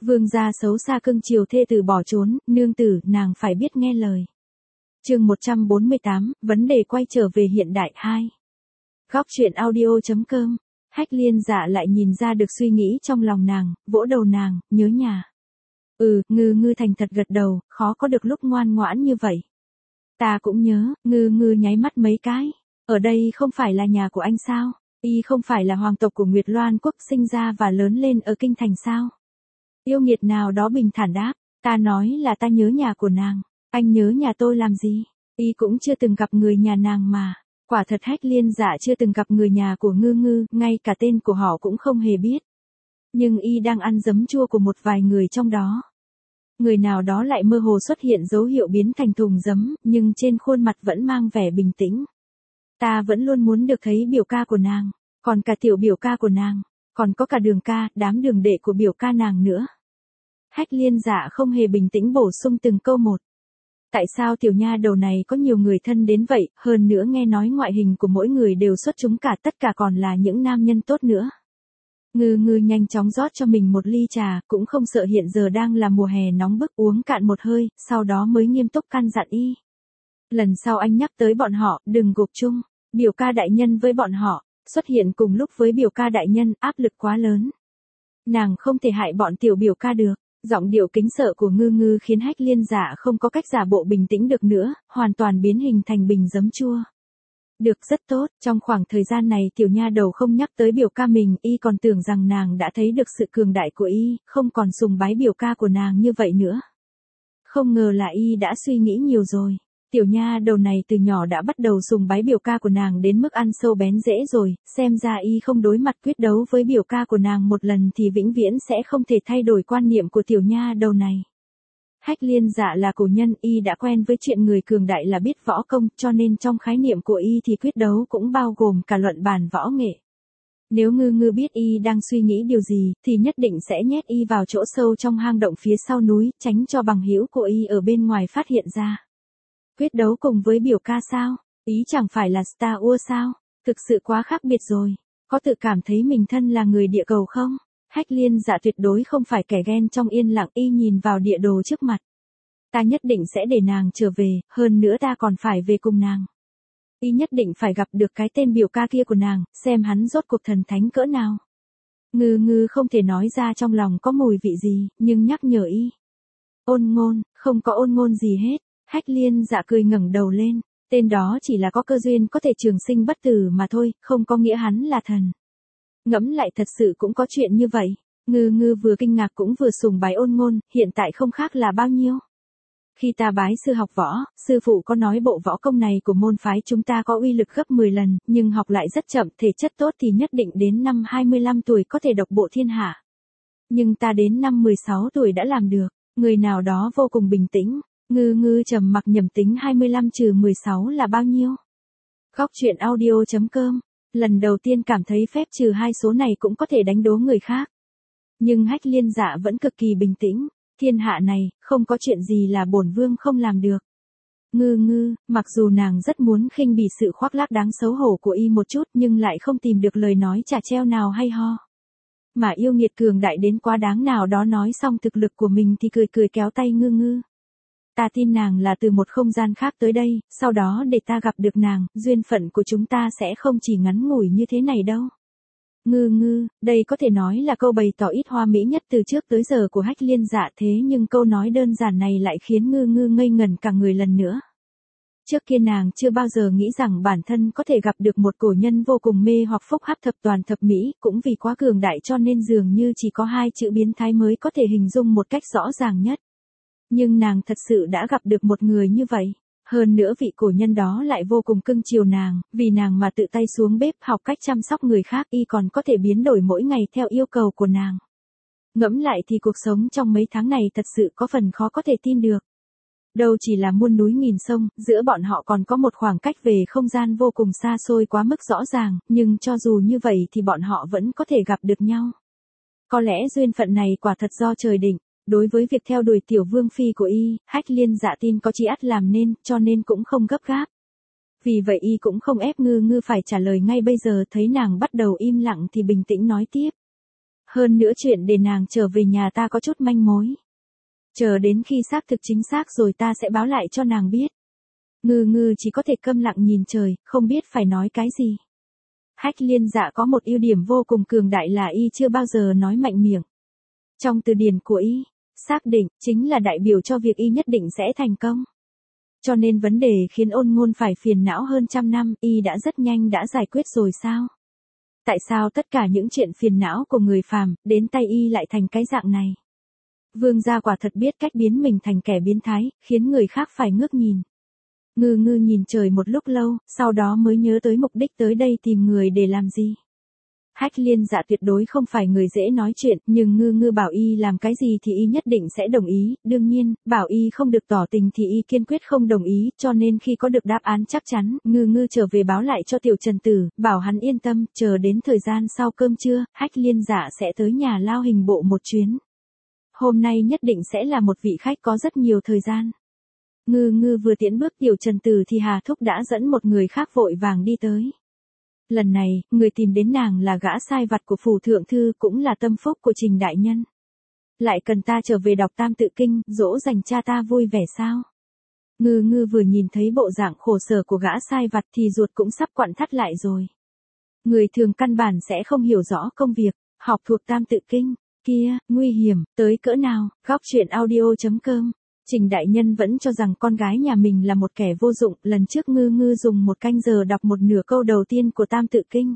Vương gia xấu xa cưng chiều thê tử bỏ trốn, nương tử, nàng phải biết nghe lời. Chương 148, vấn đề quay trở về hiện đại 2. Góc truyện audio.com. Hách Liên Dạ lại nhìn ra được suy nghĩ trong lòng nàng, vỗ đầu nàng, nhớ nhà. Ngư ngư thành thật gật đầu, khó có được lúc ngoan ngoãn như vậy. Ta cũng nhớ, ngư ngư nháy mắt mấy cái. Ở đây không phải là nhà của anh sao? Y không phải là hoàng tộc của Nguyệt Loan quốc, sinh ra và lớn lên ở kinh thành sao? Yêu nghiệt nào đó bình thản đáp, ta nói là ta nhớ nhà của nàng. Anh nhớ nhà tôi làm gì? Y cũng chưa từng gặp người nhà nàng mà. Quả thật Hách Liên Dạ chưa từng gặp người nhà của ngư ngư, ngay cả tên của họ cũng không hề biết. Nhưng y đang ăn giấm chua của một vài người trong đó. Người nào đó lại mơ hồ xuất hiện dấu hiệu biến thành thùng giấm, nhưng trên khuôn mặt vẫn mang vẻ bình tĩnh. Ta vẫn luôn muốn được thấy biểu ca của nàng, còn cả tiểu biểu ca của nàng, còn có cả Đường ca, đám đường đệ của biểu ca nàng nữa. Hách Liên Dạ không hề bình tĩnh bổ sung từng câu một. Tại sao tiểu nha đầu này có nhiều người thân đến vậy, hơn nữa nghe nói ngoại hình của mỗi người đều xuất chúng cả, tất cả còn là những nam nhân tốt nữa. Ngư ngư nhanh chóng rót cho mình một ly trà, cũng không sợ hiện giờ đang là mùa hè nóng bức, uống cạn một hơi, sau đó mới nghiêm túc căn dặn y. Lần sau anh nhắc tới bọn họ, đừng gộp chung, biểu ca đại nhân với bọn họ, xuất hiện cùng lúc với biểu ca đại nhân, áp lực quá lớn. Nàng không thể hại bọn tiểu biểu ca được. Giọng điệu kính sợ của ngư ngư khiến Hách Liên Dạ không có cách giả bộ bình tĩnh được nữa, hoàn toàn biến hình thành bình giấm chua. Được, rất tốt, trong khoảng thời gian này tiểu nha đầu không nhắc tới biểu ca mình, y còn tưởng rằng nàng đã thấy được sự cường đại của y, không còn sùng bái biểu ca của nàng như vậy nữa. Không ngờ là y đã suy nghĩ nhiều rồi. Tiểu nha đầu này từ nhỏ đã bắt đầu sùng bái biểu ca của nàng đến mức ăn sâu bén rễ rồi, xem ra y không đối mặt quyết đấu với biểu ca của nàng một lần thì vĩnh viễn sẽ không thể thay đổi quan niệm của tiểu nha đầu này. Hách Liên Dạ là cổ nhân, y đã quen với chuyện người cường đại là biết võ công, cho nên trong khái niệm của y thì quyết đấu cũng bao gồm cả luận bàn võ nghệ. Nếu ngư ngư biết y đang suy nghĩ điều gì, thì nhất định sẽ nhét y vào chỗ sâu trong hang động phía sau núi, tránh cho bằng hữu của y ở bên ngoài phát hiện ra. Quyết đấu cùng với biểu ca sao? Ý chẳng phải là Star Wars sao? Thực sự quá khác biệt rồi. Có tự cảm thấy mình thân là người địa cầu không? Hách Liên Dạ tuyệt đối không phải kẻ ghen trong yên lặng, y nhìn vào địa đồ trước mặt. Ta nhất định sẽ để nàng trở về, hơn nữa ta còn phải về cùng nàng. Y nhất định phải gặp được cái tên biểu ca kia của nàng, xem hắn rốt cuộc thần thánh cỡ nào. Ngư ngư không thể nói ra trong lòng có mùi vị gì, nhưng nhắc nhở y. Ôn ngôn, không có ôn ngôn gì hết. Hách Liên Dạ cười ngẩng đầu lên, tên đó chỉ là có cơ duyên có thể trường sinh bất tử mà thôi, không có nghĩa hắn là thần. Ngẫm lại thật sự cũng có chuyện như vậy. Ngư ngư vừa kinh ngạc cũng vừa sùng bái ôn ngôn, hiện tại không khác là bao nhiêu. Khi ta bái sư học võ, sư phụ có nói bộ võ công này của môn phái chúng ta có uy lực gấp 10 lần, nhưng học lại rất chậm, thể chất tốt thì nhất định đến năm 25 tuổi có thể độc bộ thiên hạ. Nhưng ta đến năm 16 tuổi đã làm được, người nào đó vô cùng bình tĩnh. Ngư ngư trầm mặc nhẩm tính 25 trừ 16 là bao nhiêu? Góc truyện audio.com. Lần đầu tiên cảm thấy phép trừ hai số này cũng có thể đánh đố người khác. Nhưng Hách Liên Dạ vẫn cực kỳ bình tĩnh. Thiên hạ này, không có chuyện gì là bổn vương không làm được. Ngư ngư, mặc dù nàng rất muốn khinh bỉ sự khoác lác đáng xấu hổ của y một chút nhưng lại không tìm được lời nói chả treo nào hay ho. Mà yêu nghiệt cường đại đến quá đáng nào đó nói xong thực lực của mình thì cười cười kéo tay ngư ngư. Ta tin nàng là từ một không gian khác tới đây, sau đó để ta gặp được nàng, duyên phận của chúng ta sẽ không chỉ ngắn ngủi như thế này đâu. Ngư ngư, đây có thể nói là câu bày tỏ ít hoa mỹ nhất từ trước tới giờ của Hách Liên Dạ, thế nhưng câu nói đơn giản này lại khiến ngư ngư ngây ngẩn cả người lần nữa. Trước kia nàng chưa bao giờ nghĩ rằng bản thân có thể gặp được một cổ nhân vô cùng mê hoặc phúc hắc thập toàn thập mỹ, cũng vì quá cường đại cho nên dường như chỉ có hai chữ biến thái mới có thể hình dung một cách rõ ràng nhất. Nhưng nàng thật sự đã gặp được một người như vậy. Hơn nữa vị cổ nhân đó lại vô cùng cưng chiều nàng, vì nàng mà tự tay xuống bếp học cách chăm sóc người khác, y còn có thể biến đổi mỗi ngày theo yêu cầu của nàng. Ngẫm lại thì cuộc sống trong mấy tháng này thật sự có phần khó có thể tin được. Đâu chỉ là muôn núi nghìn sông, giữa bọn họ còn có một khoảng cách về không gian vô cùng xa xôi quá mức rõ ràng, nhưng cho dù như vậy thì bọn họ vẫn có thể gặp được nhau. Có lẽ duyên phận này quả thật do trời định. Đối với việc theo đuổi tiểu vương phi của y, Hách Liên Dạ tin có chí ắt làm nên, cho nên cũng không gấp gáp. Vì vậy y cũng không ép ngư ngư phải trả lời ngay bây giờ, thấy nàng bắt đầu im lặng thì bình tĩnh nói tiếp. Hơn nữa chuyện để nàng trở về nhà ta có chút manh mối. Chờ đến khi xác thực chính xác rồi ta sẽ báo lại cho nàng biết. Ngư ngư chỉ có thể câm lặng nhìn trời, không biết phải nói cái gì. Hách Liên Dạ có một ưu điểm vô cùng cường đại là y chưa bao giờ nói mạnh miệng. Trong từ điển của y, xác định chính là đại biểu cho việc y nhất định sẽ thành công. Cho nên vấn đề khiến Ôn Ngôn phải phiền não hơn 100 năm, y đã rất nhanh đã giải quyết rồi sao? Tại sao tất cả những chuyện phiền não của người phàm, đến tay y lại thành cái dạng này? Vương gia quả thật biết cách biến mình thành kẻ biến thái, khiến người khác phải ngước nhìn. Ngư ngư nhìn trời một lúc lâu, sau đó mới nhớ tới mục đích tới đây tìm người để làm gì. Hách Liên Dạ tuyệt đối không phải người dễ nói chuyện, nhưng ngư ngư bảo y làm cái gì thì y nhất định sẽ đồng ý, đương nhiên, bảo y không được tỏ tình thì y kiên quyết không đồng ý, cho nên khi có được đáp án chắc chắn, ngư ngư trở về báo lại cho Tiểu Trần Tử, bảo hắn yên tâm, chờ đến thời gian sau cơm trưa, Hách Liên Dạ sẽ tới nhà Lao Hình Bộ một chuyến. Hôm nay nhất định sẽ là một vị khách có rất nhiều thời gian. Ngư ngư vừa tiễn bước Tiểu Trần Tử thì Hà Thúc đã dẫn một người khác vội vàng đi tới. Lần này, người tìm đến nàng là gã sai vặt của phủ thượng thư cũng là tâm phúc của Trình đại nhân. Lại cần ta trở về đọc Tam Tự Kinh, dỗ dành cha ta vui vẻ sao? Ngư ngư vừa nhìn thấy bộ dạng khổ sở của gã sai vặt thì ruột cũng sắp quặn thắt lại rồi. Người thường căn bản sẽ không hiểu rõ công việc, học thuộc Tam Tự Kinh, kia, nguy hiểm, tới cỡ nào, góc truyện audio.com. Trình đại nhân vẫn cho rằng con gái nhà mình là một kẻ vô dụng, lần trước ngư ngư dùng 1 canh giờ đọc một nửa câu đầu tiên của Tam Tự Kinh.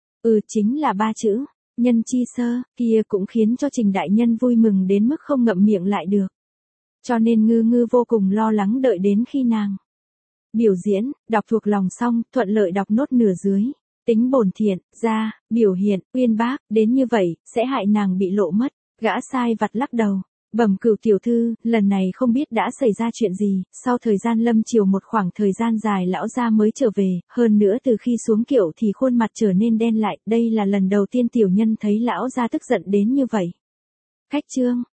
Chính là 3 chữ, nhân chi sơ, kia cũng khiến cho Trình đại nhân vui mừng đến mức không ngậm miệng lại được. Cho nên ngư ngư vô cùng lo lắng đợi đến khi nàng biểu diễn, đọc thuộc lòng xong, thuận lợi đọc nốt nửa dưới. Tính bổn thiện, ra, biểu hiện, uyên bác, đến như vậy, sẽ hại nàng bị lộ mất. Gã sai vặt lắc đầu. Bẩm Cửu tiểu thư, lần này không biết đã xảy ra chuyện gì, sau thời gian lâm chiều một khoảng thời gian dài lão gia mới trở về, hơn nữa từ khi xuống kiệu thì khuôn mặt trở nên đen lại, đây là lần đầu tiên tiểu nhân thấy lão gia tức giận đến như vậy. Khách trương,